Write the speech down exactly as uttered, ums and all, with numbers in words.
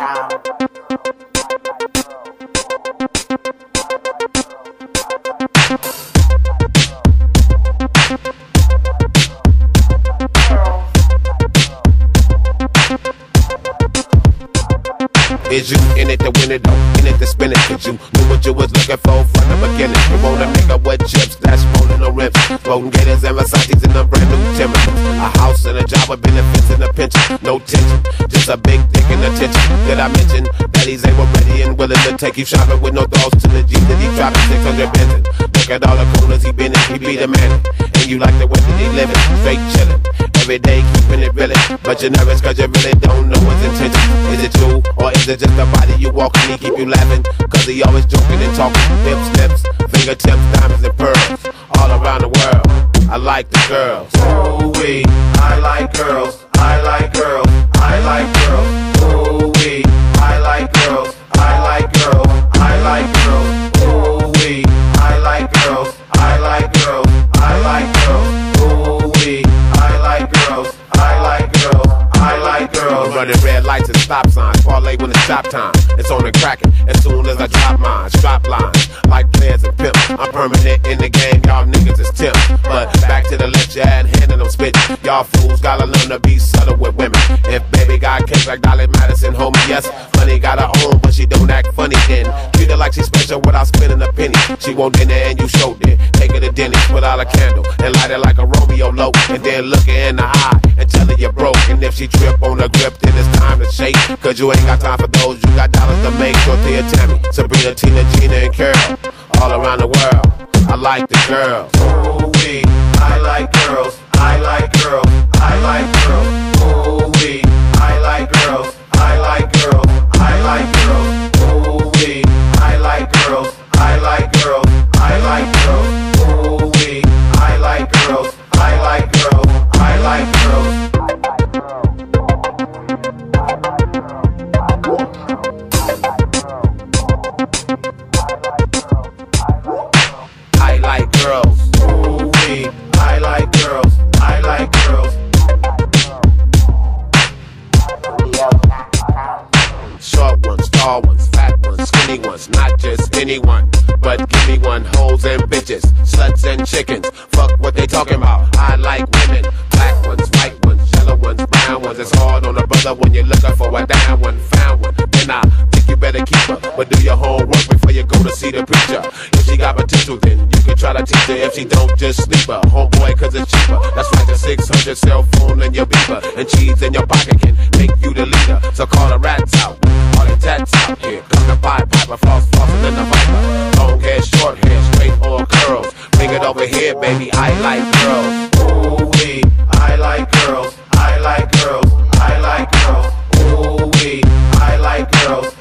Is you in it to win it though, in it to spin it? Cause you knew what you was looking for from the beginning. You want a nigga with chips that's rolling on rims, floating gators and Versace's in a brand new Timber. A house and a job with benefits and a pension, no tension, just a big dick and attention. Did I mention that he's able, ready and willing to take you shopping with no thoughts to the G that he dropping six hundred Benton. Look at all the corners he been in, he be the man. And you like the way that he living, straight chillin'. Every day keeping it realin', but you're nervous cause you really don't know his intention. Is it you or is it just the body you walking? He keep you laughing cause he always joking and talking. Hips, lips, fingertips, diamonds and pearls, all around the world. I like the girls. Ooh wee, I like girls. I like girls. I like girls. Ooh wee, I like girls. I like girls. I like girls. Ooh wee, I like girls. I like girls. I like girls. Ooh wee, I like girls. I like girls. I like girls. Running red lights and stop signs, parlay when it's stop time. It's on and cracking as soon as I drop mine. Strap lines like players and pimps. I'm permanent in the game, y'all niggas is tip. But back to the left, you had hand and I'm spitting. Y'all fools gotta learn to be subtle with women. If baby got cake like Dolly Madison, homie, yes. Money got her own, but she don't act funny then. Treat her like she's special without spending a penny. She want dinner and you showed it. Take her to Denny's, put out a candle and light it like a Romeo low. And then look her in the eye and tell her you're broke. And if she trip on the grip, then it's time to shake. Cause you ain't got time for those, you got dollars to make. Dorothea, Tammy, Sabrina, Tina, Gina, and Carol. All around the world, I like the girls. Ooh wee, I like girls. I like girls. I like girls. Ooh wee, I like girls. I like girls. I like girls. Ooh wee, I like girls. I like girls. I like girls. Ooh wee, I like girls. I like girls. I like girls. I like girls. Ooh wee, I like girls. I like girls. Short ones, tall ones, fat ones, skinny ones, not just anyone, but give me one. Hoes and bitches, sluts and chickens, fuck what they talking about. I like women, black ones, white ones, yellow ones, brown ones. It's hard on a brother when you're looking for a down one, found one. Then I think you better keep her, but do your homework before you go to see the preacher. If she got potential, then you can try to teach her. If she don't, just sleep her, homeboy, cause it's cheaper. That's like a six hundred cell phone and your beeper, and cheese in your pocket can make you the leader. So call the rats out, all the tats out here. Come to Pied Piper, floss, flossing in the viper. Long hair, short hair, straight or curls. Bring it over here, baby, I like girls. Ooh wee, I like girls. I like girls. I like girls. Ooh wee, I like girls.